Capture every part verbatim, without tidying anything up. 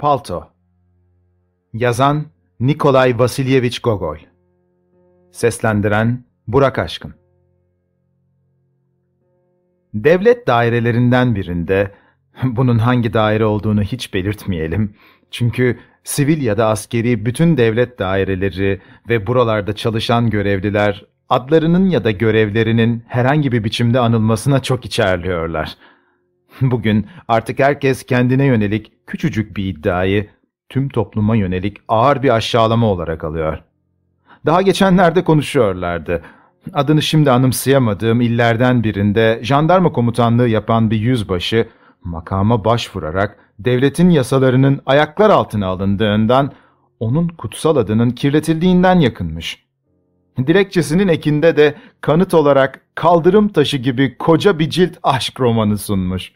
Palto. Yazan Nikolay Vasilyevich Gogol. Seslendiren Burak Aşkın. Devlet dairelerinden birinde, bunun hangi daire olduğunu hiç belirtmeyelim, çünkü sivil ya da askeri bütün devlet daireleri ve buralarda çalışan görevliler, adlarının ya da görevlerinin herhangi bir biçimde anılmasına çok içerliyorlar. Bugün artık herkes kendine yönelik küçücük bir iddiayı tüm topluma yönelik ağır bir aşağılama olarak alıyor. Daha geçenlerde konuşuyorlardı. Adını şimdi anımsayamadığım illerden birinde jandarma komutanlığı yapan bir yüzbaşı, makama başvurarak devletin yasalarının ayaklar altına alındığından, onun kutsal adının kirletildiğinden yakınmış. Dilekçesinin ekinde de kanıt olarak kaldırım taşı gibi koca bir cilt aşk romanı sunmuş.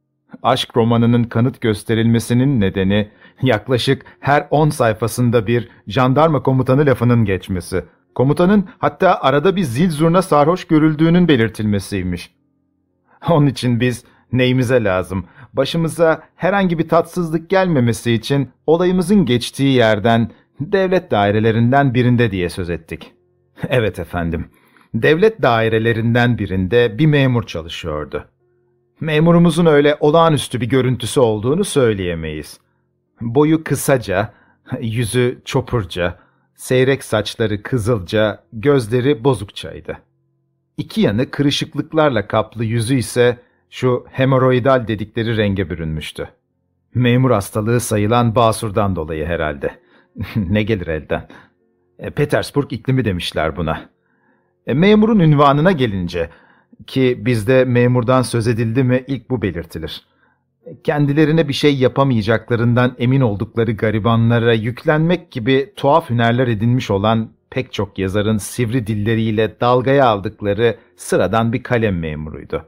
Aşk romanının kanıt gösterilmesinin nedeni, yaklaşık her on sayfasında bir jandarma komutanı lafının geçmesi. Komutanın hatta arada bir zil zurna sarhoş görüldüğünün belirtilmesiymiş. Onun için biz neyimize lazım, başımıza herhangi bir tatsızlık gelmemesi için olayımızın geçtiği yerden, devlet dairelerinden birinde diye söz ettik. Evet efendim, devlet dairelerinden birinde bir memur çalışıyordu. Memurumuzun öyle olağanüstü bir görüntüsü olduğunu söyleyemeyiz. Boyu kısaca, yüzü çopurca, seyrek saçları kızılca, gözleri bozukçaydı. İki yanı kırışıklıklarla kaplı yüzü ise şu hemoroidal dedikleri renge bürünmüştü. Memur hastalığı sayılan basurdan dolayı herhalde. Ne gelir elden? E, Petersburg iklimi demişler buna. E, memurun ünvanına gelince, ki bizde memurdan söz edildi mi ilk bu belirtilir. Kendilerine bir şey yapamayacaklarından emin oldukları garibanlara yüklenmek gibi tuhaf hünerler edinmiş olan pek çok yazarın sivri dilleriyle dalgaya aldıkları sıradan bir kalem memuruydu.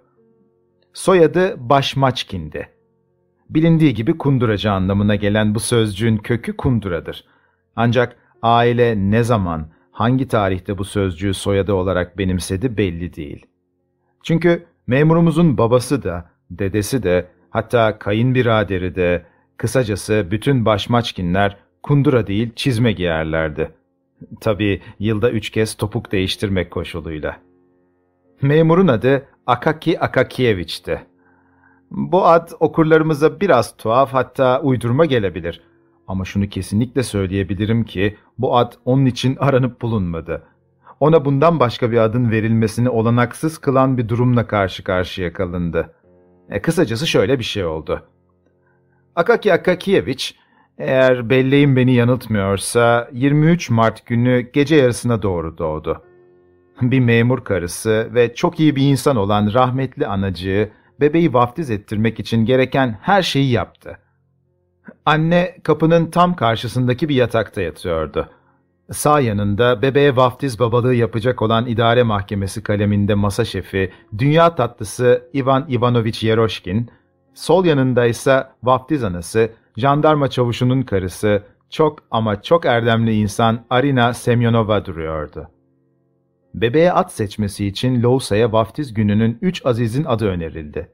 Soyadı Başmaçkin'di. Bilindiği gibi kunduracı anlamına gelen bu sözcüğün kökü kunduradır. Ancak aile ne zaman, hangi tarihte bu sözcüğü soyadı olarak benimsedi belli değil. Çünkü memurumuzun babası da, dedesi de, hatta kayınbiraderi de, kısacası bütün Başmaçkinler kundura değil çizme giyerlerdi. Tabii yılda üç kez topuk değiştirmek koşuluyla. Memurun adı Akaki Akakiyeviç'ti. Bu ad okurlarımıza biraz tuhaf, hatta uydurma gelebilir. Ama şunu kesinlikle söyleyebilirim ki bu ad onun için aranıp bulunmadı. Ona bundan başka bir adın verilmesini olanaksız kılan bir durumla karşı karşıya kalındı. E, kısacası şöyle bir şey oldu. Akaki Akakiyeviç, eğer belleğim beni yanıltmıyorsa, yirmi üç Mart günü gece yarısına doğru doğdu. Bir memur karısı ve çok iyi bir insan olan rahmetli anacığı, bebeği vaftiz ettirmek için gereken her şeyi yaptı. Anne kapının tam karşısındaki bir yatakta yatıyordu. Sağ yanında bebeğe vaftiz babalığı yapacak olan idare mahkemesi kaleminde masa şefi, dünya tatlısı Ivan Ivanoviç Yeroşkin, sol yanında ise vaftiz anası, jandarma çavuşunun karısı, çok ama çok erdemli insan Arina Semyonova duruyordu. Bebeğe ad seçmesi için Lousa'ya vaftiz gününün üç azizin adı önerildi.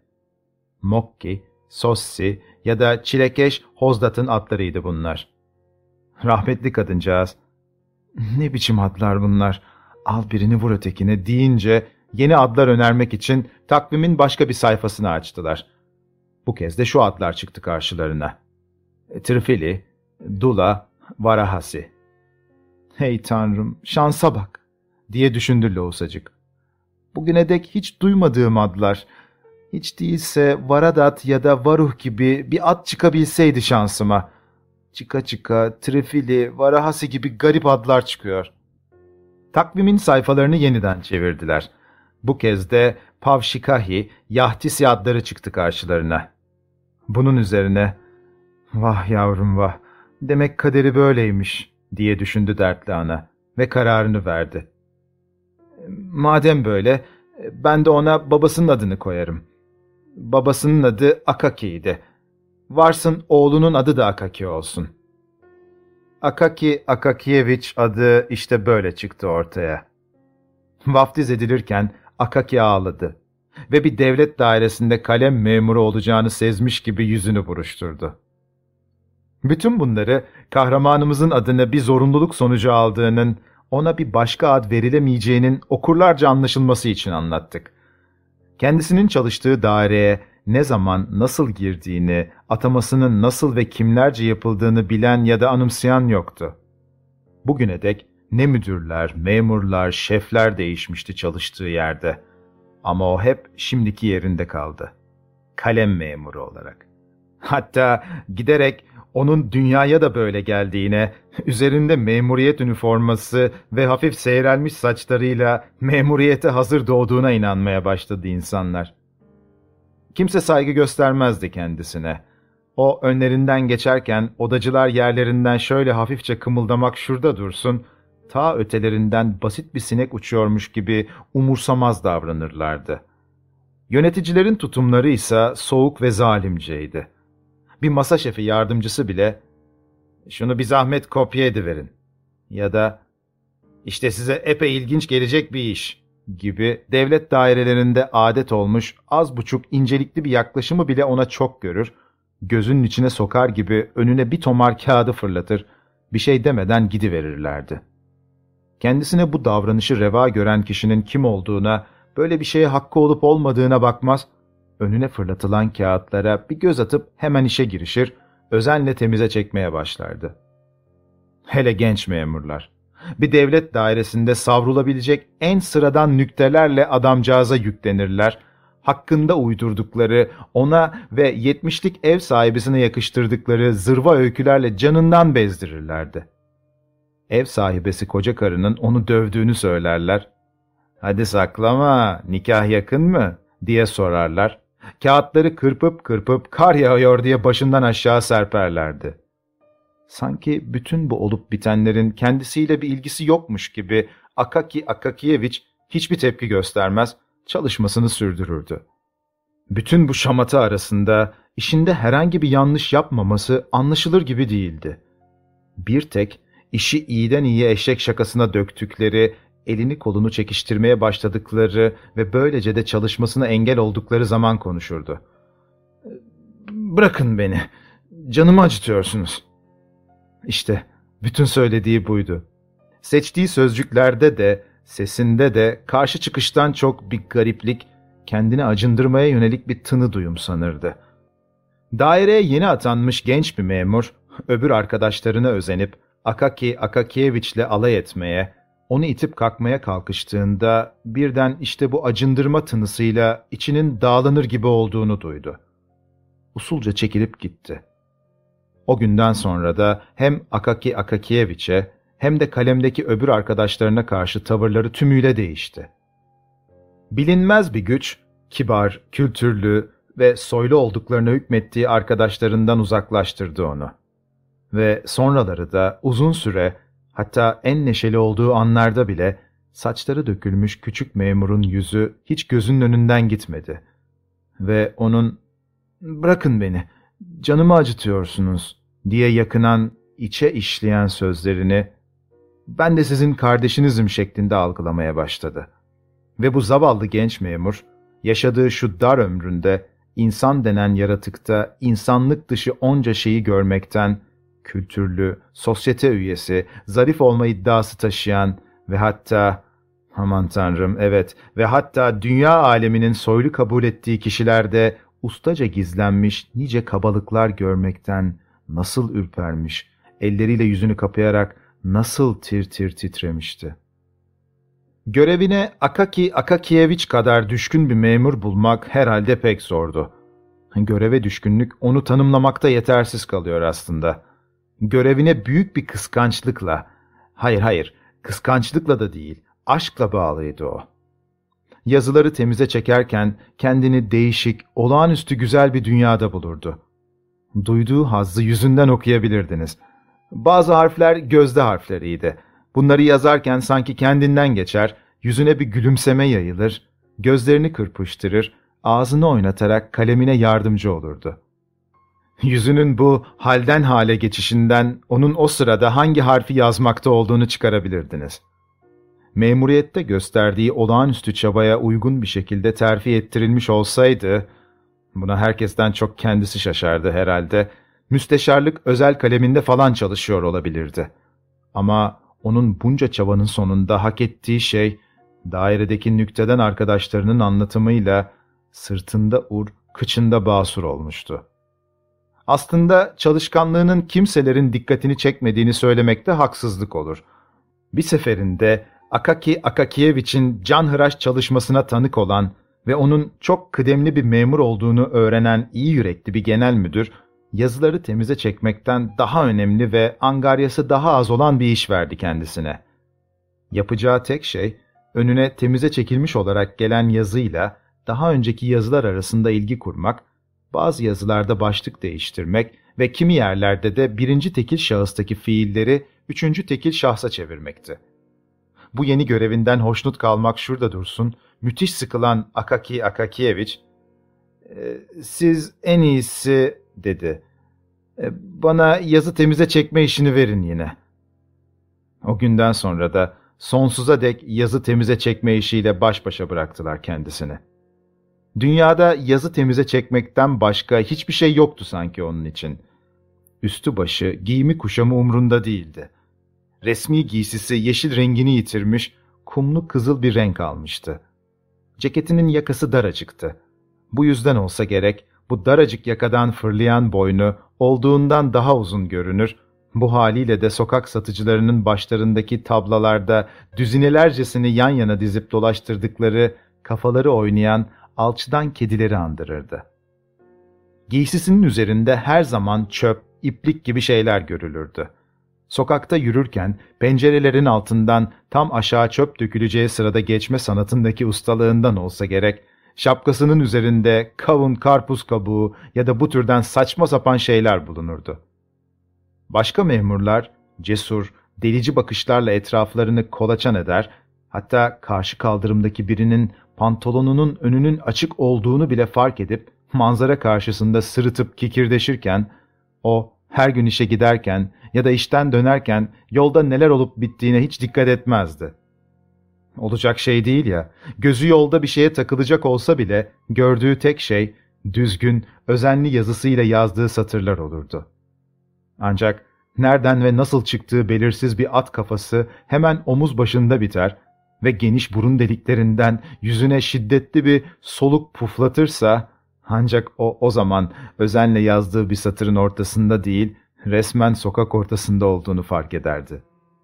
Mokki, Sossi ya da Çilekeş Hozdat'ın adlarıydı bunlar. Rahmetli kadıncağız, "Ne biçim adlar bunlar, al birini vur ötekine" deyince yeni adlar önermek için takvimin başka bir sayfasını açtılar. Bu kez de şu adlar çıktı karşılarına: Trifili, Dula, Varahasi. "Hey Tanrım, şansa bak!" diye düşündü Loğusacık. Bugüne dek hiç duymadığım adlar. Hiç değilse Varadat ya da Varuh gibi bir ad çıkabilseydi şansıma. Çıka çıka, Trifili, Varahasi gibi garip adlar çıkıyor. Takvimin sayfalarını yeniden çevirdiler. Bu kez de Pavşikahi, Yahtisi adları çıktı karşılarına. Bunun üzerine, "Vah yavrum vah, demek kaderi böyleymiş" diye düşündü dertli ana ve kararını verdi. "Madem böyle, ben de ona babasının adını koyarım. Babasının adı Akaki'ydi. Varsın oğlunun adı da Akaki olsun." Akaki Akakiyeviç adı işte böyle çıktı ortaya. Vaftiz edilirken Akaki ağladı ve bir devlet dairesinde kalem memuru olacağını sezmiş gibi yüzünü buruşturdu. Bütün bunları kahramanımızın adını bir zorunluluk sonucu aldığının, ona bir başka ad verilemeyeceğinin okurlarca anlaşılması için anlattık. Kendisinin çalıştığı daireye ne zaman, nasıl girdiğini, atamasının nasıl ve kimlerce yapıldığını bilen ya da anımsayan yoktu. Bugüne dek ne müdürler, memurlar, şefler değişmişti çalıştığı yerde. Ama o hep şimdiki yerinde kaldı. Kalem memuru olarak. Hatta giderek onun dünyaya da böyle geldiğine, üzerinde memuriyet üniforması ve hafif seyrelmiş saçlarıyla memuriyete hazır doğduğuna inanmaya başladı insanlar. Kimse saygı göstermezdi kendisine. O önlerinden geçerken odacılar yerlerinden şöyle hafifçe kımıldamak şurada dursun, ta ötelerinden basit bir sinek uçuyormuş gibi umursamaz davranırlardı. Yöneticilerin tutumları ise soğuk ve zalimceydi. Bir masa şefi yardımcısı bile, "Şunu bir zahmet kopya ediverin." ya da "İşte size epey ilginç gelecek bir iş." gibi devlet dairelerinde adet olmuş az buçuk incelikli bir yaklaşımı bile ona çok görür, gözünün içine sokar gibi önüne bir tomar kağıdı fırlatır, bir şey demeden gidiverirlerdi. Kendisine bu davranışı reva gören kişinin kim olduğuna, böyle bir şeye hakkı olup olmadığına bakmaz, önüne fırlatılan kağıtlara bir göz atıp hemen işe girişir, özenle temize çekmeye başlardı. Hele genç memurlar. Bir devlet dairesinde savrulabilecek en sıradan nüktelerle adamcağıza yüklenirler, hakkında uydurdukları, ona ve yetmişlik ev sahibisine yakıştırdıkları zırva öykülerle canından bezdirirlerdi. Ev sahibesi koca karının onu dövdüğünü söylerler. "Hadi saklama, nikah yakın mı?" diye sorarlar. Kağıtları kırpıp kırpıp kar yağıyor diye başından aşağı serperlerdi. Sanki bütün bu olup bitenlerin kendisiyle bir ilgisi yokmuş gibi Akaki Akakiyeviç hiçbir tepki göstermez, çalışmasını sürdürürdü. Bütün bu şamata arasında işinde herhangi bir yanlış yapmaması anlaşılır gibi değildi. Bir tek işi iyiden iyiye eşek şakasına döktükleri, elini kolunu çekiştirmeye başladıkları ve böylece de çalışmasına engel oldukları zaman konuşurdu. "Bırakın beni, canımı acıtıyorsunuz." İşte bütün söylediği buydu. Seçtiği sözcüklerde de, sesinde de karşı çıkıştan çok bir gariplik, kendini acındırmaya yönelik bir tını duyum sanırdı. Daireye yeni atanmış genç bir memur, öbür arkadaşlarına özenip Akaki Akakiyeviç'le alay etmeye, onu itip kalkmaya kalkıştığında birden işte bu acındırma tınısıyla içinin dağlanır gibi olduğunu duydu. Usulca çekilip gitti. O günden sonra da hem Akaki Akakiyeviç'e hem de kalemdeki öbür arkadaşlarına karşı tavırları tümüyle değişti. Bilinmez bir güç, kibar, kültürlü ve soylu olduklarına hükmettiği arkadaşlarından uzaklaştırdı onu. Ve sonraları da uzun süre, hatta en neşeli olduğu anlarda bile saçları dökülmüş küçük memurun yüzü hiç gözünün önünden gitmedi. Ve onun "Bırakın beni, canımı acıtıyorsunuz" diye yakınan, içe işleyen sözlerini "Ben de sizin kardeşinizim" şeklinde algılamaya başladı. Ve bu zavallı genç memur, yaşadığı şu dar ömründe insan denen yaratıkta insanlık dışı onca şeyi görmekten, kültürlü, sosyete üyesi, zarif olma iddiası taşıyan ve hatta, aman tanrım evet, ve hatta dünya aleminin soylu kabul ettiği kişilerde ustaca gizlenmiş nice kabalıklar görmekten nasıl ürpermiş, elleriyle yüzünü kapayarak nasıl tir tir titremişti. Görevine Akaki Akakiyeviç kadar düşkün bir memur bulmak herhalde pek zordu. Göreve düşkünlük onu tanımlamakta yetersiz kalıyor aslında. Görevine büyük bir kıskançlıkla, hayır hayır, kıskançlıkla da değil, aşkla bağlıydı o. Yazıları temize çekerken kendini değişik, olağanüstü güzel bir dünyada bulurdu. Duyduğu hazzı yüzünden okuyabilirdiniz. Bazı harfler gözde harfleriydi. Bunları yazarken sanki kendinden geçer, yüzüne bir gülümseme yayılır, gözlerini kırpıştırır, ağzını oynatarak kalemine yardımcı olurdu. Yüzünün bu halden hale geçişinden onun o sırada hangi harfi yazmakta olduğunu çıkarabilirdiniz. Memuriyette gösterdiği olağanüstü çabaya uygun bir şekilde terfi ettirilmiş olsaydı, buna herkesten çok kendisi şaşardı herhalde, müsteşarlık özel kaleminde falan çalışıyor olabilirdi. Ama onun bunca çabanın sonunda hak ettiği şey, dairedeki nükteden arkadaşlarının anlatımıyla sırtında ur, kıçında basur olmuştu. Aslında çalışkanlığının kimselerin dikkatini çekmediğini söylemekte haksızlık olur. Bir seferinde Akaki Akakiyeviç'in canhıraş çalışmasına tanık olan ve onun çok kıdemli bir memur olduğunu öğrenen iyi yürekli bir genel müdür, yazıları temize çekmekten daha önemli ve angaryası daha az olan bir iş verdi kendisine. Yapacağı tek şey, önüne temize çekilmiş olarak gelen yazıyla daha önceki yazılar arasında ilgi kurmak, bazı yazılarda başlık değiştirmek ve kimi yerlerde de birinci tekil şahıstaki fiilleri üçüncü tekil şahsa çevirmekti. Bu yeni görevinden hoşnut kalmak şurada dursun, müthiş sıkılan Akaki Akakiyeviç, e, ''Siz en iyisi'' dedi. E, ''Bana yazı temize çekme işini verin yine.'' O günden sonra da sonsuza dek yazı temize çekme işiyle baş başa bıraktılar kendisini. Dünyada yazı temize çekmekten başka hiçbir şey yoktu sanki onun için. Üstü başı, giyimi kuşamı umrunda değildi. Resmi giysisi yeşil rengini yitirmiş, kumlu kızıl bir renk almıştı. Ceketinin yakası daracıktı. Bu yüzden olsa gerek, bu daracık yakadan fırlayan boynu olduğundan daha uzun görünür, bu haliyle de sokak satıcılarının başlarındaki tablalarda düzinelercesini yan yana dizip dolaştırdıkları, kafaları oynayan alçıdan kedileri andırırdı. Giysisinin üzerinde her zaman çöp, iplik gibi şeyler görülürdü. Sokakta yürürken pencerelerin altından tam aşağı çöp döküleceği sırada geçme sanatındaki ustalığından olsa gerek, şapkasının üzerinde kavun, karpuz kabuğu ya da bu türden saçma sapan şeyler bulunurdu. Başka memurlar, cesur, delici bakışlarla etraflarını kolaçan eder, hatta karşı kaldırımdaki birinin pantolonunun önünün açık olduğunu bile fark edip manzara karşısında sırıtıp kikirdeşirken, o her gün işe giderken ya da işten dönerken yolda neler olup bittiğine hiç dikkat etmezdi. Olacak şey değil ya, gözü yolda bir şeye takılacak olsa bile gördüğü tek şey düzgün, özenli yazısıyla yazdığı satırlar olurdu. Ancak nereden ve nasıl çıktığı belirsiz bir at kafası hemen omuz başında biter ve geniş burun deliklerinden yüzüne şiddetli bir soluk puflatırsa, ancak o o zaman özenle yazdığı bir satırın ortasında değil, resmen sokak ortasında olduğunu fark ederdi.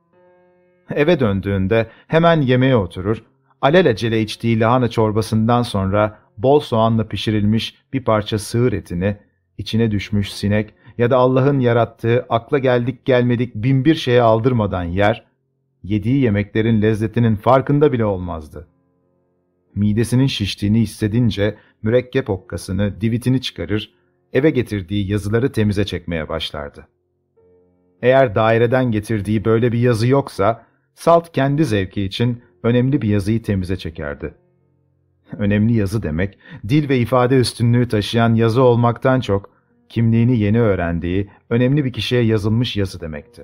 Eve döndüğünde hemen yemeğe oturur, alelacele içtiği lahana çorbasından sonra bol soğanla pişirilmiş bir parça sığır etini, içine düşmüş sinek ya da Allah'ın yarattığı akla geldik gelmedik bin bir şeye aldırmadan yer, yediği yemeklerin lezzetinin farkında bile olmazdı. Midesinin şiştiğini hissedince mürekkep okkasını, divitini çıkarır, eve getirdiği yazıları temize çekmeye başlardı. Eğer daireden getirdiği böyle bir yazı yoksa, salt kendi zevki için önemli bir yazıyı temize çekerdi. Önemli yazı demek, dil ve ifade üstünlüğü taşıyan yazı olmaktan çok, kimliğini yeni öğrendiği önemli bir kişiye yazılmış yazı demekti.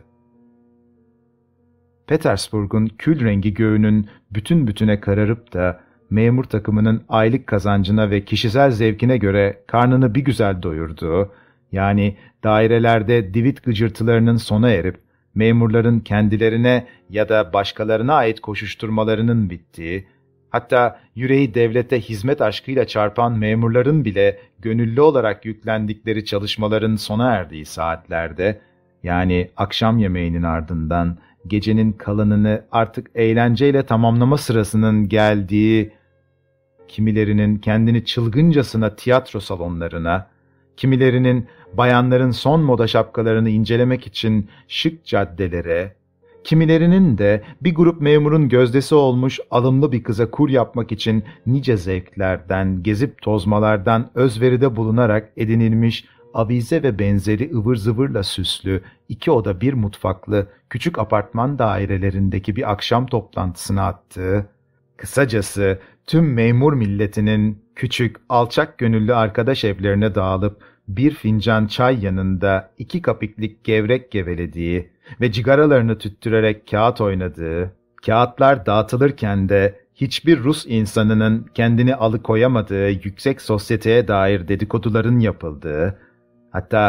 Petersburg'un kül rengi göğünün bütün bütüne kararıp da memur takımının aylık kazancına ve kişisel zevkine göre karnını bir güzel doyurduğu, yani dairelerde divit gıcırtılarının sona erip memurların kendilerine ya da başkalarına ait koşuşturmalarının bittiği, hatta yüreği devlete hizmet aşkıyla çarpan memurların bile gönüllü olarak yüklendikleri çalışmaların sona erdiği saatlerde, yani akşam yemeğinin ardından gecenin kalanını artık eğlenceyle tamamlama sırasının geldiği, kimilerinin kendini çılgıncasına tiyatro salonlarına, kimilerinin bayanların son moda şapkalarını incelemek için şık caddelere, kimilerinin de bir grup memurun gözdesi olmuş alımlı bir kıza kur yapmak için nice zevklerden, gezip tozmalardan özveride bulunarak edinilmiş avize ve benzeri ıvır zıvırla süslü, iki oda bir mutfaklı küçük apartman dairelerindeki bir akşam toplantısına attığı, kısacası tüm memur milletinin küçük, alçak gönüllü arkadaş evlerine dağılıp bir fincan çay yanında iki kapiklik gevrek gevelediği ve cigaralarını tüttürerek kağıt oynadığı, kağıtlar dağıtılırken de hiçbir Rus insanının kendini alıkoyamadığı yüksek sosyeteye dair dedikoduların yapıldığı, hatta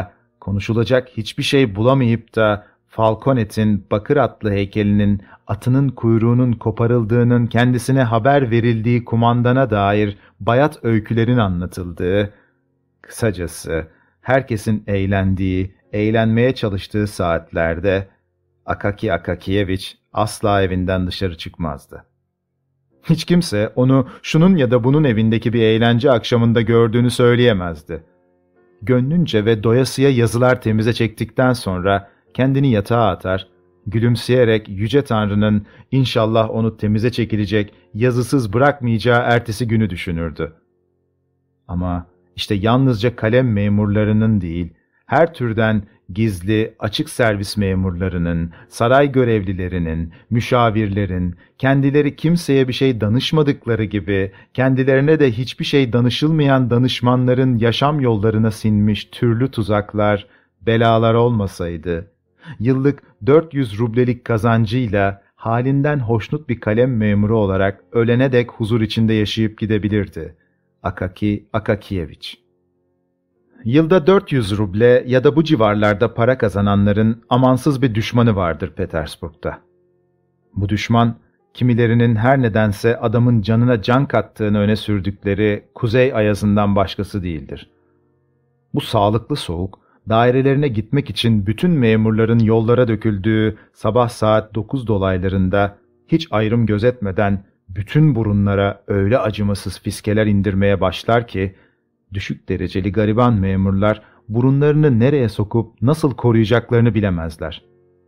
Konuşulacak hiçbir şey bulamayıp da Falconet'in bakır atlı heykelinin atının kuyruğunun koparıldığının kendisine haber verildiği kumandana dair bayat öykülerin anlatıldığı, kısacası herkesin eğlendiği, eğlenmeye çalıştığı saatlerde Akaki Akakiyeviç asla evinden dışarı çıkmazdı. Hiç kimse onu şunun ya da bunun evindeki bir eğlence akşamında gördüğünü söyleyemezdi. Gönlünce ve doyasıya yazılar temize çektikten sonra kendini yatağa atar, gülümseyerek Yüce Tanrı'nın inşallah onu temize çekilecek, yazısız bırakmayacağı ertesi günü düşünürdü. Ama işte yalnızca kalem memurlarının değil, her türden gizli, açık servis memurlarının, saray görevlilerinin, müşavirlerin, kendileri kimseye bir şey danışmadıkları gibi, kendilerine de hiçbir şey danışılmayan danışmanların yaşam yollarına sinmiş türlü tuzaklar, belalar olmasaydı, yıllık dört yüz rublelik kazancıyla halinden hoşnut bir kalem memuru olarak ölene dek huzur içinde yaşayıp gidebilirdi. Akaki Akakiyeviç. Yılda dört yüz ruble ya da bu civarlarda para kazananların amansız bir düşmanı vardır Petersburg'da. Bu düşman, kimilerinin her nedense adamın canına can kattığını öne sürdükleri kuzey ayazından başkası değildir. Bu sağlıklı soğuk, dairelerine gitmek için bütün memurların yollara döküldüğü sabah saat dokuz dolaylarında hiç ayrım gözetmeden bütün burunlara öyle acımasız fiskeler indirmeye başlar ki, düşük dereceli gariban memurlar burunlarını nereye sokup nasıl koruyacaklarını bilemezler.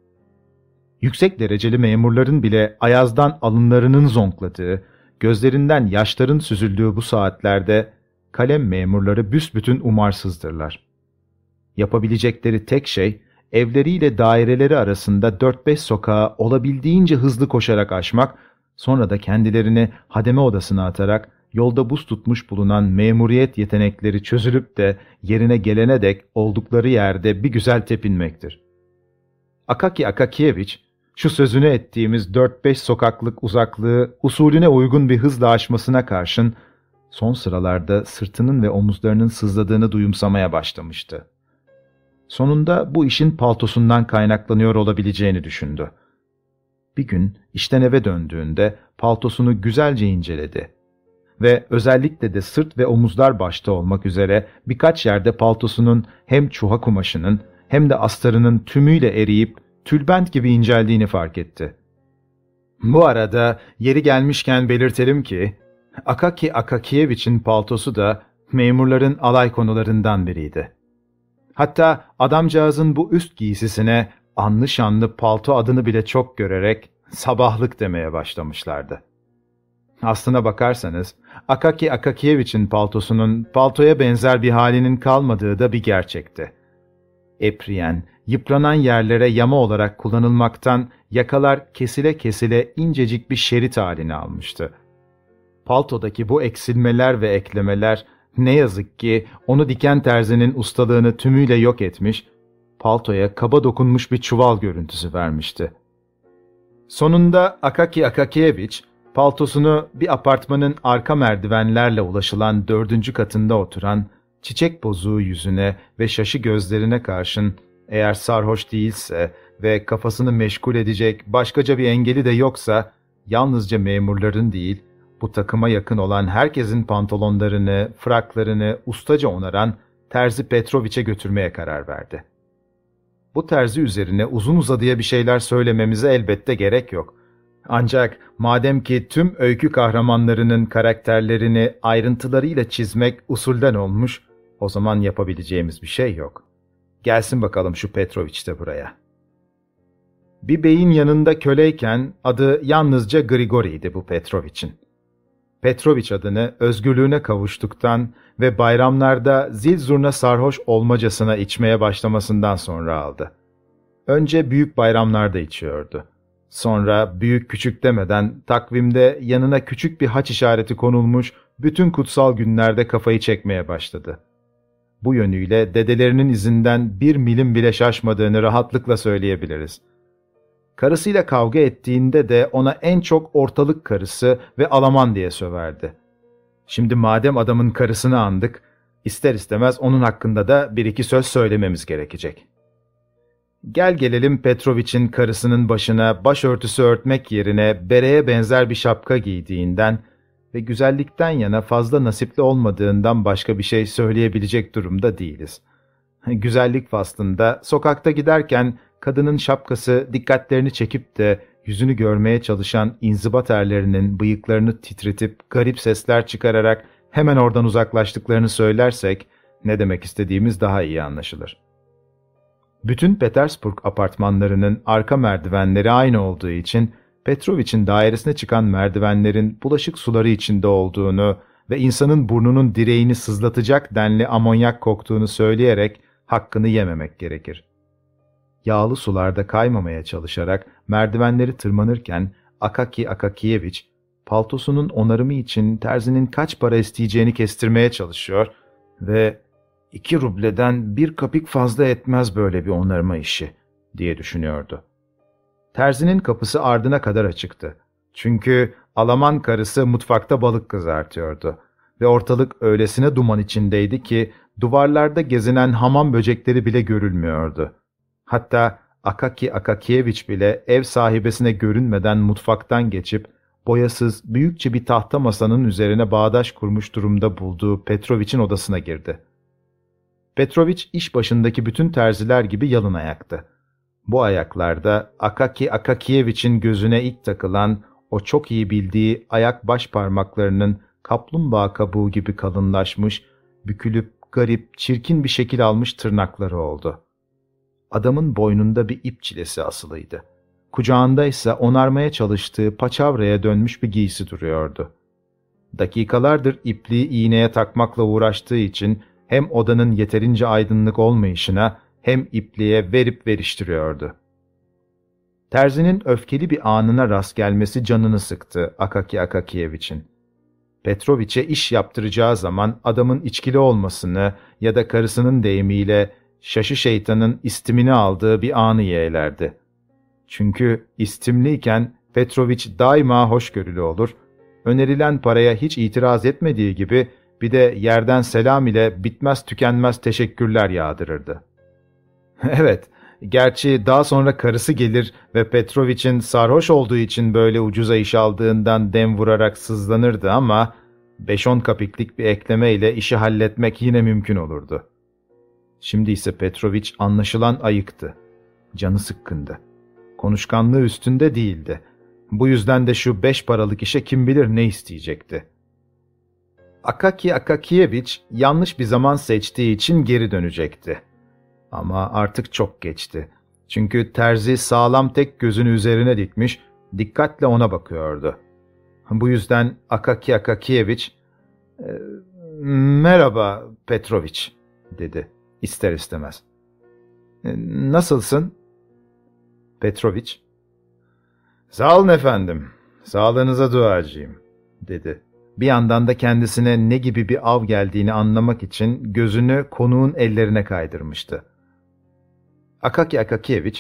Yüksek dereceli memurların bile ayazdan alınlarının zonkladığı, gözlerinden yaşların süzüldüğü bu saatlerde kalem memurları büsbütün umarsızdırlar. Yapabilecekleri tek şey, evleriyle daireleri arasında dört beş sokağı olabildiğince hızlı koşarak aşmak, sonra da kendilerini hademe odasına atarak, yolda buz tutmuş bulunan memuriyet yetenekleri çözülüp de yerine gelene dek oldukları yerde bir güzel tepinmektir. Akaki Akakiyeviç, şu sözünü ettiğimiz dört beş sokaklık uzaklığı usulüne uygun bir hızla aşmasına karşın, son sıralarda sırtının ve omuzlarının sızladığını duyumsamaya başlamıştı. Sonunda bu işin paltosundan kaynaklanıyor olabileceğini düşündü. Bir gün işten eve döndüğünde paltosunu güzelce inceledi. Ve özellikle de sırt ve omuzlar başta olmak üzere birkaç yerde paltosunun hem çuha kumaşının hem de astarının tümüyle eriyip tülbent gibi inceldiğini fark etti. Bu arada yeri gelmişken belirtelim ki, Akaki Akakiyeviç'in paltosu da memurların alay konularından biriydi. Hatta adamcağızın bu üst giysisine anlı şanlı palto adını bile çok görerek sabahlık demeye başlamışlardı. Aslına bakarsanız, Akaki Akakiyeviç'in paltosunun paltoya benzer bir halinin kalmadığı da bir gerçekti. Epriyen, yıpranan yerlere yama olarak kullanılmaktan yakalar kesile kesile incecik bir şerit halini almıştı. Paltodaki bu eksilmeler ve eklemeler ne yazık ki onu diken terzinin ustalığını tümüyle yok etmiş, paltoya kaba dokunmuş bir çuval görüntüsü vermişti. Sonunda Akaki Akakiyeviç, paltosunu bir apartmanın arka merdivenlerle ulaşılan dördüncü katında oturan, çiçek bozuğu yüzüne ve şaşı gözlerine karşın, eğer sarhoş değilse ve kafasını meşgul edecek başkaca bir engeli de yoksa, yalnızca memurların değil, bu takıma yakın olan herkesin pantolonlarını, fraklarını ustaca onaran Terzi Petroviç'e götürmeye karar verdi. Bu terzi üzerine uzun uzadıya bir şeyler söylememize elbette gerek yok. Ancak madem ki tüm öykü kahramanlarının karakterlerini ayrıntılarıyla çizmek usulden olmuş, o zaman yapabileceğimiz bir şey yok. Gelsin bakalım şu Petroviç de buraya. Bir beyin yanında köleyken adı yalnızca Grigori'ydi bu Petroviç'in. Petroviç adını özgürlüğüne kavuştuktan ve bayramlarda zil zurna sarhoş olmacasına içmeye başlamasından sonra aldı. Önce büyük bayramlarda içiyordu. Sonra büyük küçük demeden takvimde yanına küçük bir haç işareti konulmuş bütün kutsal günlerde kafayı çekmeye başladı. Bu yönüyle dedelerinin izinden bir milim bile şaşmadığını rahatlıkla söyleyebiliriz. Karısıyla kavga ettiğinde de ona en çok ortalık karısı ve Alaman diye söverdi. Şimdi madem adamın karısını andık, İster istemez onun hakkında da bir iki söz söylememiz gerekecek. Gel gelelim Petrovich'in karısının başına başörtüsü örtmek yerine bereye benzer bir şapka giydiğinden ve güzellikten yana fazla nasipli olmadığından başka bir şey söyleyebilecek durumda değiliz. Güzellik faslında sokakta giderken kadının şapkası dikkatlerini çekip de yüzünü görmeye çalışan inzibat erlerinin bıyıklarını titretip garip sesler çıkararak hemen oradan uzaklaştıklarını söylersek ne demek istediğimiz daha iyi anlaşılır. Bütün Petersburg apartmanlarının arka merdivenleri aynı olduğu için Petrovich'in dairesine çıkan merdivenlerin bulaşık suları içinde olduğunu ve insanın burnunun direğini sızlatacak denli amonyak koktuğunu söyleyerek hakkını yememek gerekir. Yağlı sularda kaymamaya çalışarak merdivenleri tırmanırken Akaki Akakiyevich, paltosunun onarımı için terzinin kaç para isteyeceğini kestirmeye çalışıyor ve iki rubleden bir kapik fazla etmez böyle bir onarma işi diye düşünüyordu. Terzinin kapısı ardına kadar açıktı. Çünkü Alaman karısı mutfakta balık kızartıyordu ve ortalık öylesine duman içindeydi ki duvarlarda gezinen hamam böcekleri bile görülmüyordu. Hatta Akaki Akakiyevich bile ev sahibesine görünmeden mutfaktan geçip boyasız büyükçe bir tahta masanın üzerine bağdaş kurmuş durumda bulduğu Petrovich'in odasına girdi. Petrovich iş başındaki bütün terziler gibi yalın ayaktı. Bu ayaklarda Akaki Akakiyevich'in gözüne ilk takılan o çok iyi bildiği ayak baş parmaklarının kaplumbağa kabuğu gibi kalınlaşmış, bükülüp garip, çirkin bir şekil almış tırnakları oldu. Adamın boynunda bir ip çilesi asılıydı. Kucağında ise onarmaya çalıştığı paçavraya dönmüş bir giysi duruyordu. Dakikalardır ipliği iğneye takmakla uğraştığı için hem odanın yeterince aydınlık olmayışına hem ipliğe verip veriştiriyordu. Terzinin öfkeli bir anına rast gelmesi canını sıktı Akaki Akakiyevich'in. Petrovich'e iş yaptıracağı zaman adamın içkili olmasını ya da karısının deyimiyle şaşı şeytanın istimini aldığı bir anı yeğlerdi. Çünkü istimliyken Petrovich daima hoşgörülü olur, önerilen paraya hiç itiraz etmediği gibi bir de yerden selam ile bitmez tükenmez teşekkürler yağdırırdı. Evet, gerçi daha sonra karısı gelir ve Petrovich'in sarhoş olduğu için böyle ucuza iş aldığından dem vurarak sızlanırdı ama beş on kapiklik bir ekleme ile işi halletmek yine mümkün olurdu. Şimdi ise Petrovich anlaşılan ayıktı. Canı sıkkındı. Konuşkanlığı üstünde değildi. Bu yüzden de şu beş paralık işe kim bilir ne isteyecekti. Akaki Akakiyevich yanlış bir zaman seçtiği için geri dönecekti. Ama artık çok geçti. Çünkü terzi sağlam tek gözünü üzerine dikmiş, dikkatle ona bakıyordu. Bu yüzden Akaki Akakiyevich, e, "Merhaba Petrovich," dedi ister istemez. E, "Nasılsın?" Petrovich, "Sağ olun efendim, sağlığınıza duacıyım," dedi. Bir yandan da kendisine ne gibi bir av geldiğini anlamak için gözünü konuğun ellerine kaydırmıştı. Akaki Akakiyevich,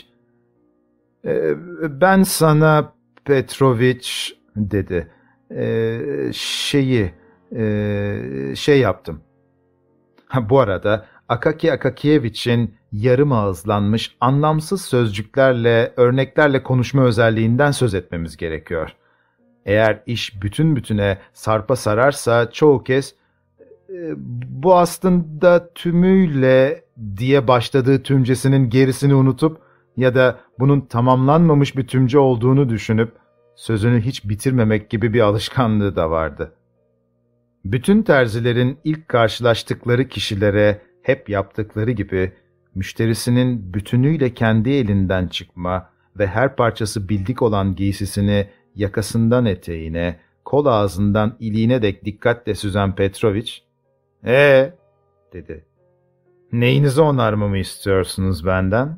e, "Ben sana Petrovich," dedi, e, "şeyi, e, şey yaptım." Ha, bu arada Akaki Akakiyevich'in yarım ağızlanmış, anlamsız sözcüklerle, örneklerle konuşma özelliğinden söz etmemiz gerekiyor. Eğer iş bütün bütüne sarpa sararsa çoğu kez e, "bu aslında tümüyle" diye başladığı tümcesinin gerisini unutup ya da bunun tamamlanmamış bir tümce olduğunu düşünüp sözünü hiç bitirmemek gibi bir alışkanlığı da vardı. Bütün terzilerin ilk karşılaştıkları kişilere hep yaptıkları gibi müşterisinin bütünüyle kendi elinden çıkma ve her parçası bildik olan giysisini yakasından eteğine, kol ağzından iliğine dek dikkatle süzen Petrovich, "Ee?" dedi. "Neyinizi onarmamı istiyorsunuz benden?"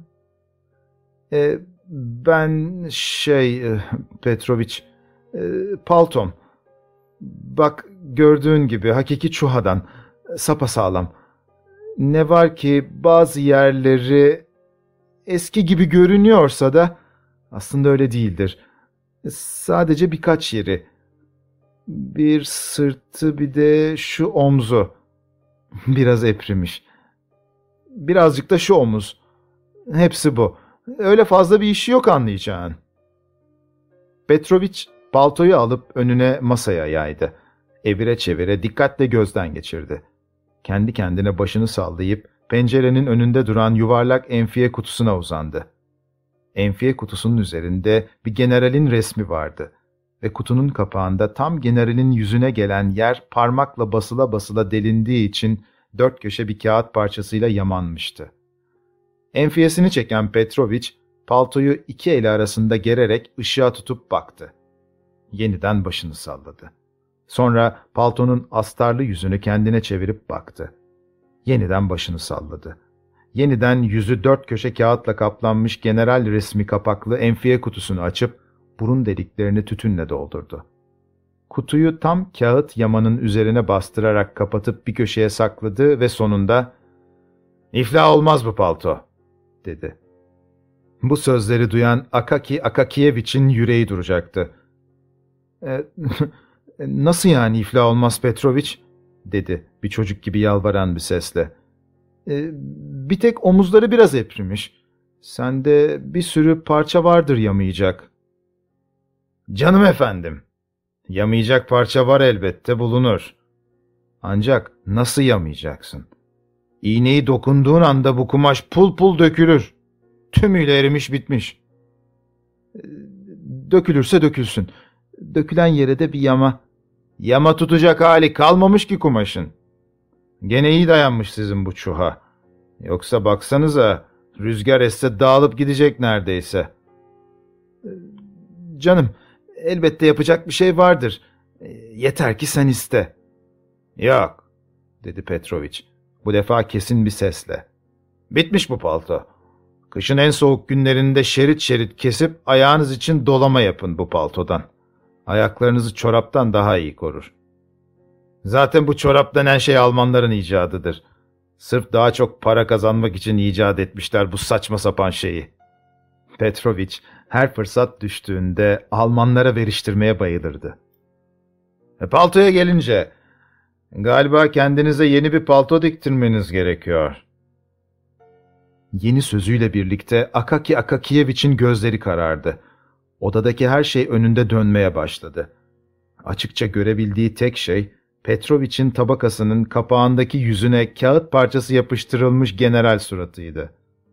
E, "Ben şey, e, Petrovich, e, paltom. Bak gördüğün gibi hakiki çuhadan, sapasağlam. Ne var ki bazı yerleri eski gibi görünüyorsa da aslında öyle değildir. Sadece birkaç yeri. Bir sırtı bir de şu omzu. Biraz eprimiş. Birazcık da şu omuz. Hepsi bu. Öyle fazla bir işi yok anlayacağın. Petrovic paltoyu alıp önüne masaya yaydı. Evire çevire dikkatle gözden geçirdi. Kendi kendine başını sallayıp pencerenin önünde duran yuvarlak enfiye kutusuna uzandı. Enfiye kutusunun üzerinde bir generalin resmi vardı ve kutunun kapağında tam generalin yüzüne gelen yer parmakla basıla basıla delindiği için dört köşe bir kağıt parçasıyla yamanmıştı. Enfiyesini çeken Petrovic, paltoyu iki eli arasında gererek ışığa tutup baktı. Yeniden başını salladı. Sonra paltonun astarlı yüzünü kendine çevirip baktı. Yeniden başını salladı. Yeniden yüzü dört köşe kağıtla kaplanmış general resmi kapaklı enfiye kutusunu açıp burun deliklerini tütünle doldurdu. Kutuyu tam kağıt yamanın üzerine bastırarak kapatıp bir köşeye sakladı ve sonunda "İflah olmaz bu palto," dedi. Bu sözleri duyan Akaki Akakiyeviç'in yüreği duracaktı. E, "Nasıl yani iflah olmaz Petroviç?" dedi bir çocuk gibi yalvaran bir sesle. E, "Bir tek omuzları biraz eprimiş. Sende bir sürü parça vardır yamayacak." "Canım efendim, yamayacak parça var elbette bulunur. Ancak nasıl yamayacaksın? İğneyi dokunduğun anda bu kumaş pul pul dökülür. Tümüyle erimiş bitmiş." "Dökülürse dökülsün. Dökülen yere de bir yama." "Yama tutacak hali kalmamış ki kumaşın. Gene iyi dayanmış sizin bu çuha. Yoksa baksanıza, rüzgar esse dağılıp gidecek neredeyse." "Canım, elbette yapacak bir şey vardır. Yeter ki sen iste." "Yok," dedi Petrovic, bu defa kesin bir sesle. "Bitmiş bu palto. Kışın en soğuk günlerinde şerit şerit kesip ayağınız için dolama yapın bu paltodan. Ayaklarınızı çoraptan daha iyi korur. Zaten bu çorap denen şey Almanların icadıdır. Sırf daha çok para kazanmak için icat etmişler bu saçma sapan şeyi." Petrovic her fırsat düştüğünde Almanlara veriştirmeye bayılırdı. E, "Paltoya gelince, galiba kendinize yeni bir palto diktirmeniz gerekiyor." Yeni sözüyle birlikte Akaki Akakiyeviç'in gözleri karardı. Odadaki her şey önünde dönmeye başladı. Açıkça görebildiği tek şey, Petrovic'in tabakasının kapağındaki yüzüne kağıt parçası yapıştırılmış general suratıydı.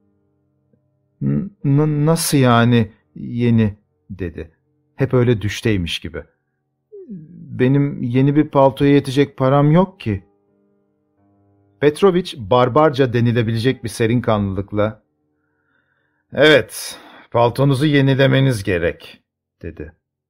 N- "Nasıl yani yeni?" dedi. Hep öyle düşteymiş gibi. "Benim yeni bir paltoya yetecek param yok ki." Petrovic barbarca denilebilecek bir serinkanlılıkla "Evet, paltonuzu yenilemeniz gerek," dedi.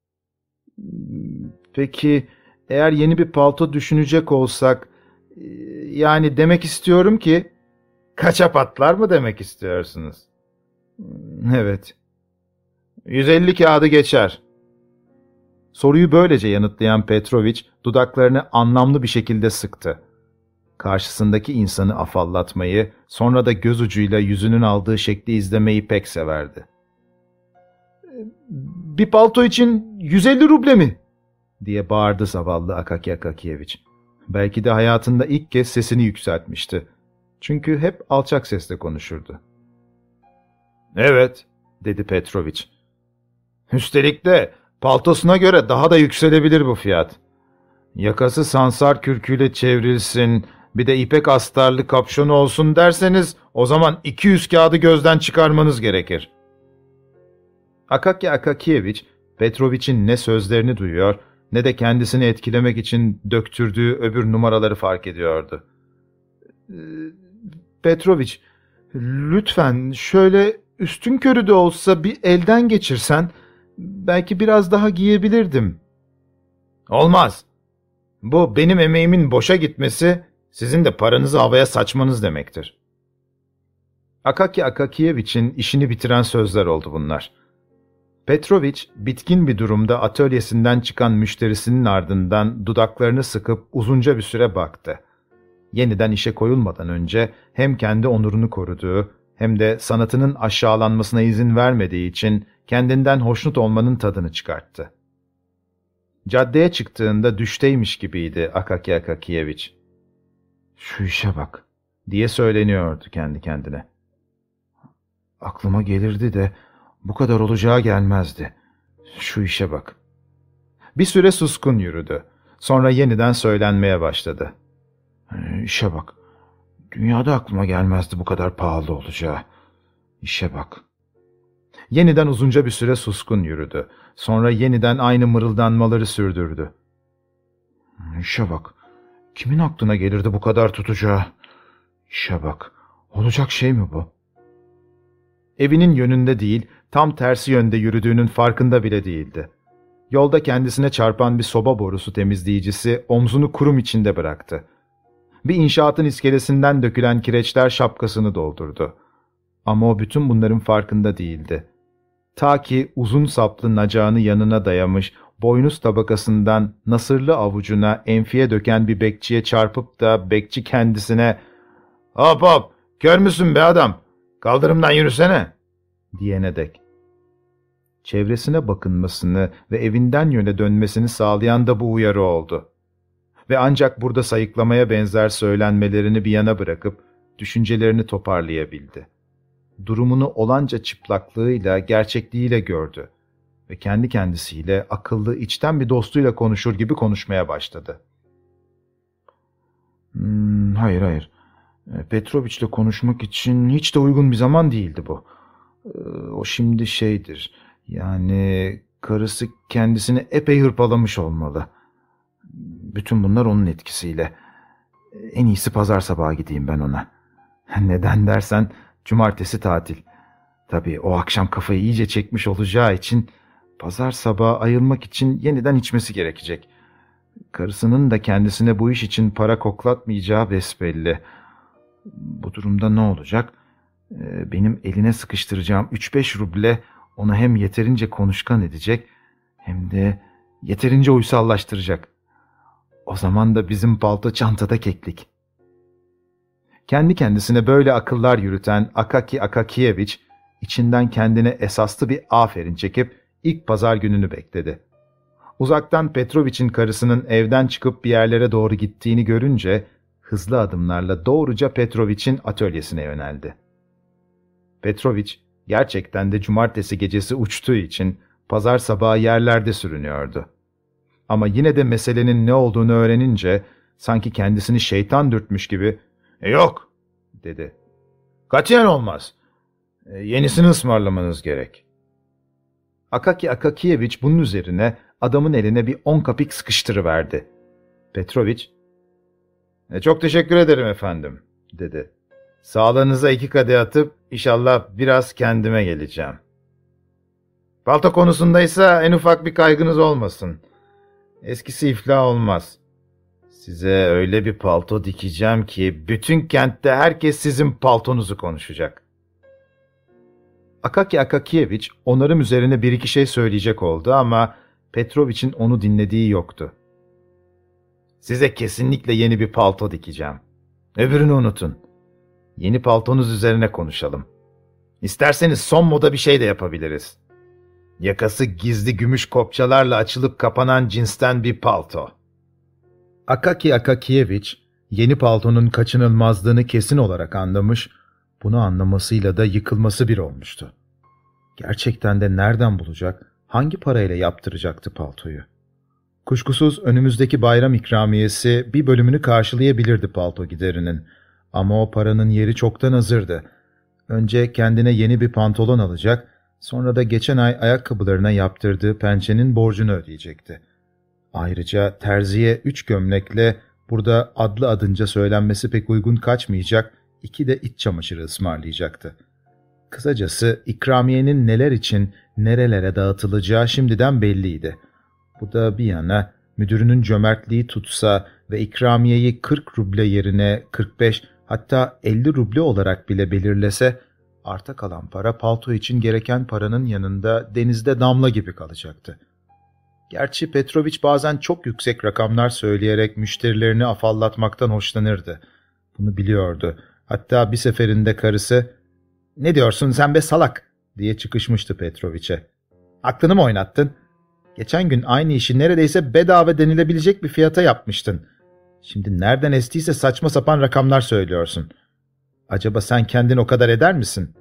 "Peki eğer yeni bir palto düşünecek olsak, yani demek istiyorum ki..." "Kaça patlar mı demek istiyorsunuz?" "Evet." yüz elli kağıdı geçer." Soruyu böylece yanıtlayan Petrovic dudaklarını anlamlı bir şekilde sıktı. Karşısındaki insanı afallatmayı, sonra da göz ucuyla yüzünün aldığı şekli izlemeyi pek severdi. "Bir palto için yüz elli ruble mi?" diye bağırdı zavallı Akaki Akakiyeviç. Belki de hayatında ilk kez sesini yükseltmişti. Çünkü hep alçak sesle konuşurdu. "Evet," dedi Petrovic. "Üstelik de paltosuna göre daha da yükselebilir bu fiyat. Yakası sansar kürküyle çevrilsin, bir de ipek astarlı kapşonu olsun derseniz o zaman iki yüz kağıdı gözden çıkarmanız gerekir." Akaki Akakiyeviç, Petrovic'in ne sözlerini duyuyor ne de kendisini etkilemek için döktürdüğü öbür numaraları fark ediyordu. "Petrovic, lütfen şöyle üstünkörü de olsa bir elden geçirsen, belki biraz daha giyebilirdim." "Olmaz. Bu benim emeğimin boşa gitmesi, sizin de paranızı havaya saçmanız demektir." Akaki Akakiyeviç'in işini bitiren sözler oldu bunlar. Petrovic, bitkin bir durumda atölyesinden çıkan müşterisinin ardından dudaklarını sıkıp uzunca bir süre baktı. Yeniden işe koyulmadan önce hem kendi onurunu koruduğu hem de sanatının aşağılanmasına izin vermediği için kendinden hoşnut olmanın tadını çıkarttı. Caddeye çıktığında düşteymiş gibiydi Akaki Akakiyeviç. Şu işe bak diye söyleniyordu kendi kendine. Aklıma gelirdi de bu kadar olacağı gelmezdi. Şu işe bak. Bir süre suskun yürüdü. Sonra yeniden söylenmeye başladı. İşe bak. Dünyada aklıma gelmezdi bu kadar pahalı olacağı. İşe bak. Yeniden uzunca bir süre suskun yürüdü. Sonra yeniden aynı mırıldanmaları sürdürdü. İşe bak. Kimin aklına gelirdi bu kadar tutacağı? İşe bak. Olacak şey mi bu? Evinin yönünde değil, tam tersi yönde yürüdüğünün farkında bile değildi. Yolda kendisine çarpan bir soba borusu temizleyicisi omzunu kurum içinde bıraktı. Bir inşaatın iskelesinden dökülen kireçler şapkasını doldurdu. Ama o bütün bunların farkında değildi. Ta ki uzun saplı nacağını yanına dayamış, boynuz tabakasından nasırlı avucuna enfiye döken bir bekçiye çarpıp da bekçi kendisine ''Hop hop, kör müsün be adam, kaldırımdan yürüsene'' diyene dek. Çevresine bakınmasını ve evinden yöne dönmesini sağlayan da bu uyarı oldu. Ve ancak burada sayıklamaya benzer söylenmelerini bir yana bırakıp düşüncelerini toparlayabildi. Durumunu olanca çıplaklığıyla, gerçekliğiyle gördü ve kendi kendisiyle akıllı, içten bir dostuyla konuşur gibi konuşmaya başladı. Hmm, hayır hayır, Petroviç'le konuşmak için hiç de uygun bir zaman değildi bu. O şimdi şeydir, yani karısı kendisini epey hırpalamış olmalı. Bütün bunlar onun etkisiyle. En iyisi pazar sabahı gideyim ben ona. Neden dersen, cumartesi tatil. Tabii o akşam kafayı iyice çekmiş olacağı için pazar sabahı ayılmak için yeniden içmesi gerekecek. Karısının da kendisine bu iş için para koklatmayacağı besbelli. Bu durumda ne olacak? Benim eline sıkıştıracağım üç beş ruble onu hem yeterince konuşkan edecek hem de yeterince uysallaştıracak. O zaman da bizim palto çantada keklik. Kendi kendisine böyle akıllar yürüten Akaki Akakiyeviç, içinden kendine esaslı bir aferin çekip ilk pazar gününü bekledi. Uzaktan Petroviç'in karısının evden çıkıp bir yerlere doğru gittiğini görünce, hızlı adımlarla doğruca Petroviç'in atölyesine yöneldi. Petroviç, gerçekten de cumartesi gecesi uçtuğu için pazar sabahı yerlerde sürünüyordu. Ama yine de meselenin ne olduğunu öğrenince, sanki kendisini şeytan dürtmüş gibi, e, ''Yok'' dedi. ''Katiyen olmaz. E, yenisini ısmarlamanız gerek.'' Akaki Akakiyeviç bunun üzerine adamın eline bir on kapik sıkıştırıverdi. Petroviç, e, ''Çok teşekkür ederim efendim'' dedi. ''Sağlığınıza iki kadeh atıp inşallah biraz kendime geleceğim. Palto konusundaysa en ufak bir kaygınız olmasın. Eskisi iflah olmaz. Size öyle bir palto dikeceğim ki bütün kentte herkes sizin paltonuzu konuşacak.'' Akaki Akakiyeviç onarım üzerine bir iki şey söyleyecek oldu ama Petroviç'in onu dinlediği yoktu. ''Size kesinlikle yeni bir palto dikeceğim. Öbürünü unutun. Yeni paltonuz üzerine konuşalım. İsterseniz son moda bir şey de yapabiliriz. Yakası gizli gümüş kopçalarla açılıp kapanan cinsten bir palto.'' Akaki Akakiyeviç, yeni paltonun kaçınılmazlığını kesin olarak anlamış, bunu anlamasıyla da yıkılması bir olmuştu. Gerçekten de nereden bulacak, hangi parayla yaptıracaktı paltoyu? Kuşkusuz önümüzdeki bayram ikramiyesi bir bölümünü karşılayabilirdi palto giderinin. Ama o paranın yeri çoktan hazırdı. Önce kendine yeni bir pantolon alacak, sonra da geçen ay ayakkabılarına yaptırdığı pençenin borcunu ödeyecekti. Ayrıca terziye üç gömlekle, burada adlı adınca söylenmesi pek uygun kaçmayacak, iki de iç çamaşırı ısmarlayacaktı. Kısacası ikramiyenin neler için nerelere dağıtılacağı şimdiden belliydi. Bu da bir yana müdürünün cömertliği tutsa ve ikramiyeyi kırk ruble yerine kırk beş hatta elli ruble olarak bile belirlese, arta kalan para palto için gereken paranın yanında denizde damla gibi kalacaktı. Gerçi Petroviç bazen çok yüksek rakamlar söyleyerek müşterilerini afallatmaktan hoşlanırdı. Bunu biliyordu. Hatta bir seferinde karısı, ''Ne diyorsun sen be salak?'' diye çıkışmıştı Petroviç'e. ''Aklını mı oynattın? Geçen gün aynı işi neredeyse bedava denilebilecek bir fiyata yapmıştın. Şimdi nereden estiyse saçma sapan rakamlar söylüyorsun. Acaba sen kendin o kadar eder misin?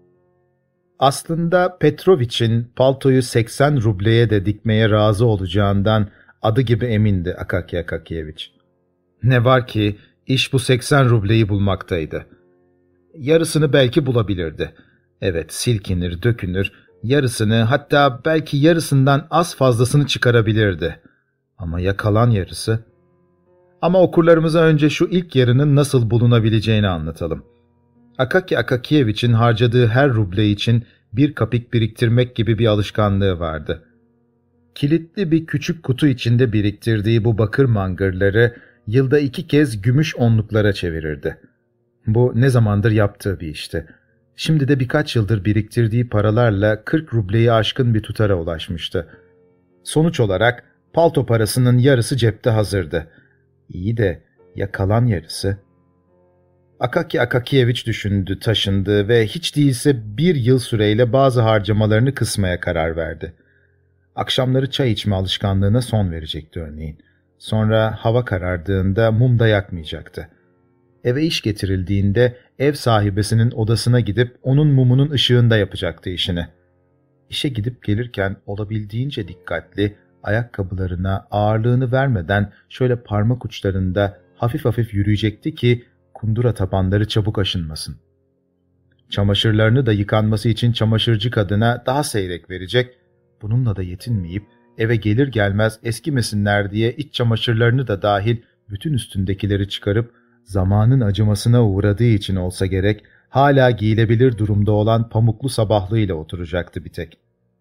Aslında Petrovich'in paltoyu seksen rubleye de dikmeye razı olacağından adı gibi emindi Akaki Akakiyevich. Ne var ki iş bu seksen rubleyi bulmaktaydı. Yarısını belki bulabilirdi. Evet, silkinir, dökünür, yarısını, hatta belki yarısından az fazlasını çıkarabilirdi. Ama ya kalan yarısı? Ama okurlarımıza önce şu ilk yarının nasıl bulunabileceğini anlatalım. Akaki Akakiyevich'in harcadığı her ruble için bir kapik biriktirmek gibi bir alışkanlığı vardı. Kilitli bir küçük kutu içinde biriktirdiği bu bakır mangırları yılda iki kez gümüş onluklara çevirirdi. Bu ne zamandır yaptığı bir işti. Şimdi de birkaç yıldır biriktirdiği paralarla kırk rubleyi aşkın bir tutara ulaşmıştı. Sonuç olarak palto parasının yarısı cepte hazırdı. İyi de ya kalan yarısı? Akaki Akakiyevich düşündü, taşındı ve hiç değilse bir yıl süreyle bazı harcamalarını kısmaya karar verdi. Akşamları çay içme alışkanlığına son verecekti örneğin. Sonra hava karardığında mum da yakmayacaktı. Eve iş getirildiğinde ev sahibesinin odasına gidip onun mumunun ışığında yapacaktı işini. İşe gidip gelirken olabildiğince dikkatli, ayakkabılarına ağırlığını vermeden şöyle parmak uçlarında hafif hafif yürüyecekti ki kundura tabanları çabuk aşınmasın. Çamaşırlarını da yıkanması için çamaşırcı kadına daha seyrek verecek, bununla da yetinmeyip eve gelir gelmez eskimesinler diye iç çamaşırlarını da dahil bütün üstündekileri çıkarıp zamanın acımasına uğradığı için olsa gerek hala giyilebilir durumda olan pamuklu sabahlığıyla oturacaktı bir tek.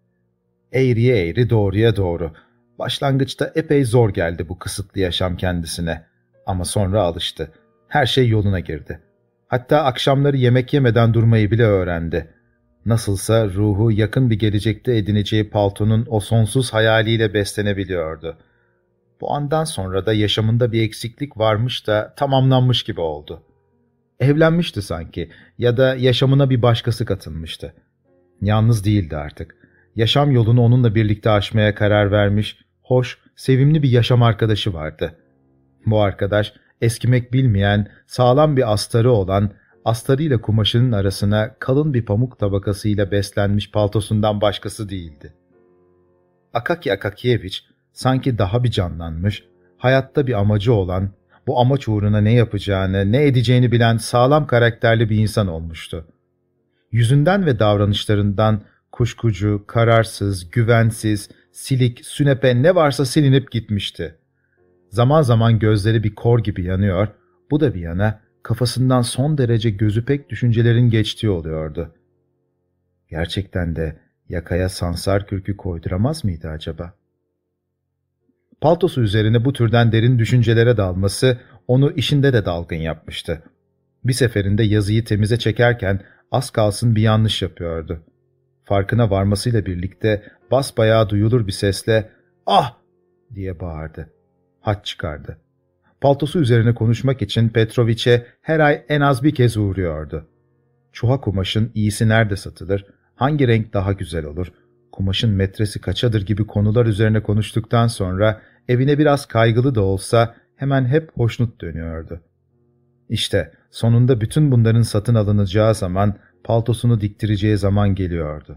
Eğriye eğri, doğruya doğru. Başlangıçta epey zor geldi bu kısıtlı yaşam kendisine. Ama sonra alıştı. Her şey yoluna girdi. Hatta akşamları yemek yemeden durmayı bile öğrendi. Nasılsa ruhu yakın bir gelecekte edineceği paltonun o sonsuz hayaliyle beslenebiliyordu. Bu andan sonra da yaşamında bir eksiklik varmış da tamamlanmış gibi oldu. Evlenmişti sanki ya da yaşamına bir başkası katılmıştı. Yalnız değildi artık. Yaşam yolunu onunla birlikte aşmaya karar vermiş, hoş, sevimli bir yaşam arkadaşı vardı. Bu arkadaş eskimek bilmeyen, sağlam bir astarı olan, astarıyla kumaşının arasına kalın bir pamuk tabakasıyla beslenmiş paltosundan başkası değildi. Akaki Akakiyevich sanki daha bir canlanmış, hayatta bir amacı olan, bu amaç uğruna ne yapacağını, ne edeceğini bilen sağlam karakterli bir insan olmuştu. Yüzünden ve davranışlarından kuşkucu, kararsız, güvensiz, silik, sünepe ne varsa silinip gitmişti. Zaman zaman gözleri bir kor gibi yanıyor, bu da bir yana kafasından son derece gözü pek düşüncelerin geçtiği oluyordu. Gerçekten de yakaya sansar kürkü koyduramaz mıydı acaba? Paltosu üzerine bu türden derin düşüncelere dalması onu işinde de dalgın yapmıştı. Bir seferinde yazıyı temize çekerken az kalsın bir yanlış yapıyordu. Farkına varmasıyla birlikte basbayağı duyulur bir sesle "Ah!" diye bağırdı. Hat çıkardı. Paltosu üzerine konuşmak için Petrovich'e her ay en az bir kez uğruyordu. Çuha kumaşın iyisi nerede satılır, hangi renk daha güzel olur, kumaşın metresi kaçadır gibi konular üzerine konuştuktan sonra evine biraz kaygılı da olsa hemen hep hoşnut dönüyordu. İşte sonunda bütün bunların satın alınacağı zaman, paltosunu diktireceği zaman geliyordu.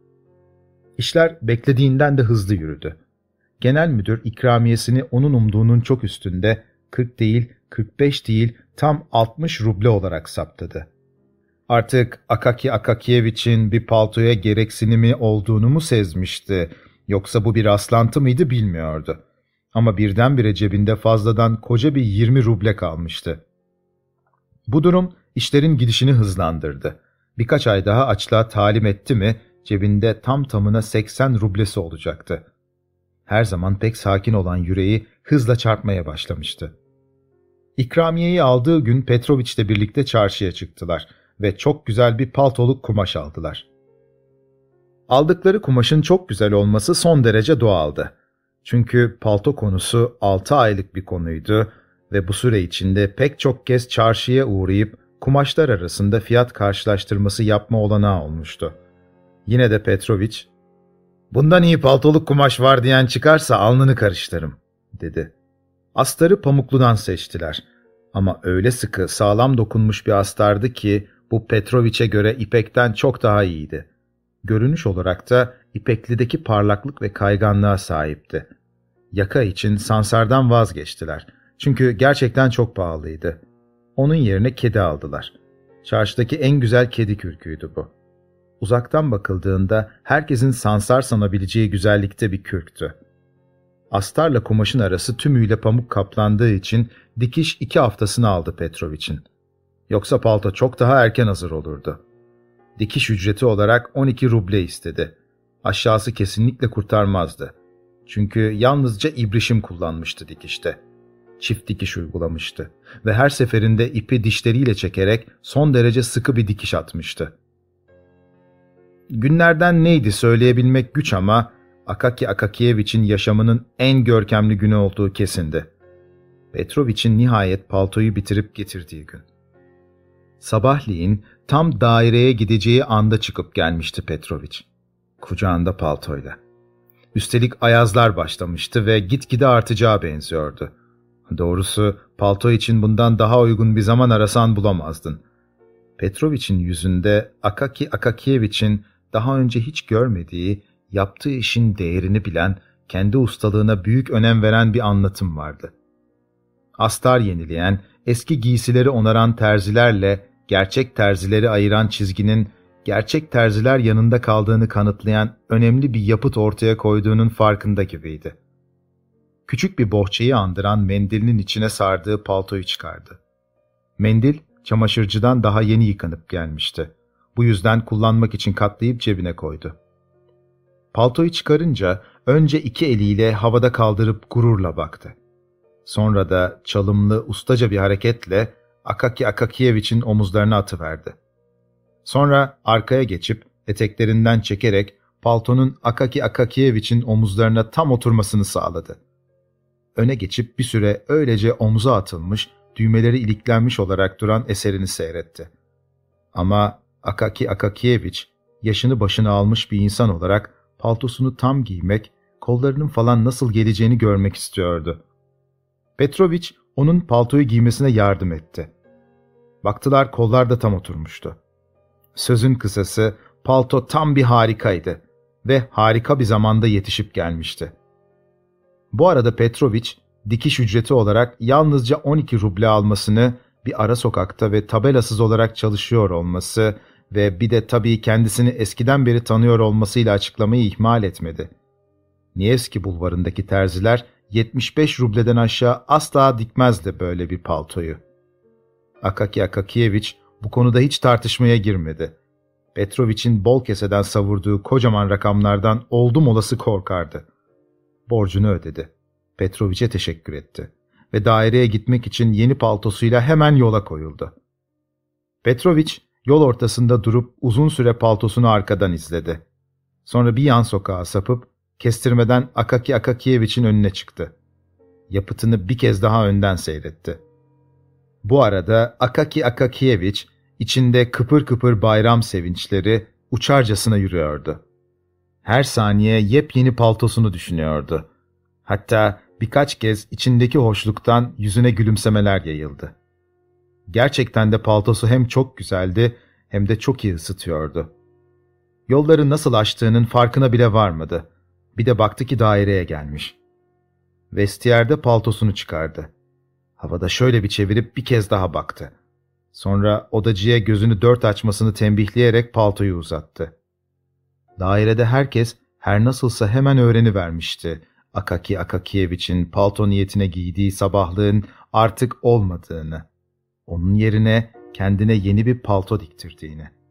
İşler beklediğinden de hızlı yürüdü. Genel müdür ikramiyesini onun umduğunun çok üstünde, kırk değil, kırk beş değil, tam altmış ruble olarak saptadı. Artık Akaki Akakiyevich'in bir paltoya gereksinimi olduğunu mu sezmişti, yoksa bu bir rastlantı mıydı bilmiyordu. Ama birdenbire cebinde fazladan koca bir yirmi ruble kalmıştı. Bu durum işlerin gidişini hızlandırdı. Birkaç ay daha açlığa talim etti mi, cebinde tam tamına seksen rublesi olacaktı. Her zaman pek sakin olan yüreği hızla çarpmaya başlamıştı. İkramiyeyi aldığı gün Petrovich'le birlikte çarşıya çıktılar ve çok güzel bir paltoluk kumaş aldılar. Aldıkları kumaşın çok güzel olması son derece doğaldı. Çünkü palto konusu altı aylık bir konuydu ve bu süre içinde pek çok kez çarşıya uğrayıp kumaşlar arasında fiyat karşılaştırması yapma olanağı olmuştu. Yine de Petrovich, "Bundan iyi paltoluk kumaş var diyen çıkarsa alnını karıştırırım," dedi. Astarı pamukludan seçtiler. Ama öyle sıkı, sağlam dokunmuş bir astardı ki bu Petroviç'e göre ipekten çok daha iyiydi. Görünüş olarak da ipeklideki parlaklık ve kayganlığa sahipti. Yaka için sansardan vazgeçtiler. Çünkü gerçekten çok pahalıydı. Onun yerine kedi aldılar. Çarşıdaki en güzel kedi kürküydü bu. Uzaktan bakıldığında herkesin sansar sanabileceği güzellikte bir kürktü. Astarla kumaşın arası tümüyle pamuk kaplandığı için dikiş iki haftasını aldı Petroviç'in. Yoksa palto çok daha erken hazır olurdu. Dikiş ücreti olarak on iki ruble istedi. Aşağısı kesinlikle kurtarmazdı. Çünkü yalnızca ibrişim kullanmıştı dikişte. Çift dikiş uygulamıştı ve her seferinde ipi dişleriyle çekerek son derece sıkı bir dikiş atmıştı. Günlerden neydi söyleyebilmek güç ama Akaki Akakiyeviç'in yaşamının en görkemli günü olduğu kesindi. Petroviç'in nihayet paltoyu bitirip getirdiği gün. Sabahleyin tam daireye gideceği anda çıkıp gelmişti Petroviç. Kucağında paltoyla. Üstelik ayazlar başlamıştı ve gitgide artacağı benziyordu. Doğrusu palto için bundan daha uygun bir zaman arasan bulamazdın. Petroviç'in yüzünde Akaki Akakiyeviç'in daha önce hiç görmediği, yaptığı işin değerini bilen, kendi ustalığına büyük önem veren bir anlatım vardı. Astar yenileyen, eski giysileri onaran terzilerle gerçek terzileri ayıran çizginin gerçek terziler yanında kaldığını kanıtlayan önemli bir yapıt ortaya koyduğunun farkında gibiydi. Küçük bir bohçayı andıran mendilinin içine sardığı paltoyu çıkardı. Mendil, çamaşırcıdan daha yeni yıkanıp gelmişti. Bu yüzden kullanmak için katlayıp cebine koydu. Paltoyu çıkarınca önce iki eliyle havada kaldırıp gururla baktı. Sonra da çalımlı, ustaca bir hareketle Akaki Akakiyeviç'in omuzlarına atıverdi. Sonra arkaya geçip eteklerinden çekerek paltonun Akaki Akakiyeviç'in omuzlarına tam oturmasını sağladı. Öne geçip bir süre öylece omuza atılmış, düğmeleri iliklenmiş olarak duran eserini seyretti. Ama Akaki Akakiyeviç, yaşını başına almış bir insan olarak paltosunu tam giymek, kollarının falan nasıl geleceğini görmek istiyordu. Petroviç, onun paltoyu giymesine yardım etti. Baktılar kollar da tam oturmuştu. Sözün kısası, palto tam bir harikaydı ve harika bir zamanda yetişip gelmişti. Bu arada Petroviç, dikiş ücreti olarak yalnızca on iki ruble almasını, bir ara sokakta ve tabelasız olarak çalışıyor olması ve bir de tabii kendisini eskiden beri tanıyor olmasıyla açıklamayı ihmal etmedi. Nevski bulvarındaki terziler yetmiş beş rubleden aşağı asla dikmezdi böyle bir paltoyu. Akaki Akakiyeviç bu konuda hiç tartışmaya girmedi. Petroviç'in bol keseden savurduğu kocaman rakamlardan oldum olası korkardı. Borcunu ödedi. Petroviç'e teşekkür etti ve daireye gitmek için yeni paltosuyla hemen yola koyuldu. Petroviç yol ortasında durup uzun süre paltosunu arkadan izledi. Sonra bir yan sokağa sapıp kestirmeden Akaki Akakiyeviç'in önüne çıktı. Yapıtını bir kez daha önden seyretti. Bu arada Akaki Akakiyeviç içinde kıpır kıpır bayram sevinçleri uçarcasına yürüyordu. Her saniye yepyeni paltosunu düşünüyordu. Hatta birkaç kez içindeki hoşluktan yüzüne gülümsemeler yayıldı. Gerçekten de paltosu hem çok güzeldi hem de çok iyi ısıtıyordu. Yolları nasıl açtığının farkına bile varmadı. Bir de baktı ki daireye gelmiş. Vestiyerde paltosunu çıkardı. Havada şöyle bir çevirip bir kez daha baktı. Sonra odacıya gözünü dört açmasını tembihleyerek paltoyu uzattı. Dairede herkes her nasılsa hemen öğrenivermişti. Akaki Akakiyeviç'in palto niyetine giydiği sabahlığın artık olmadığını, onun yerine kendine yeni bir palto diktirdiğini.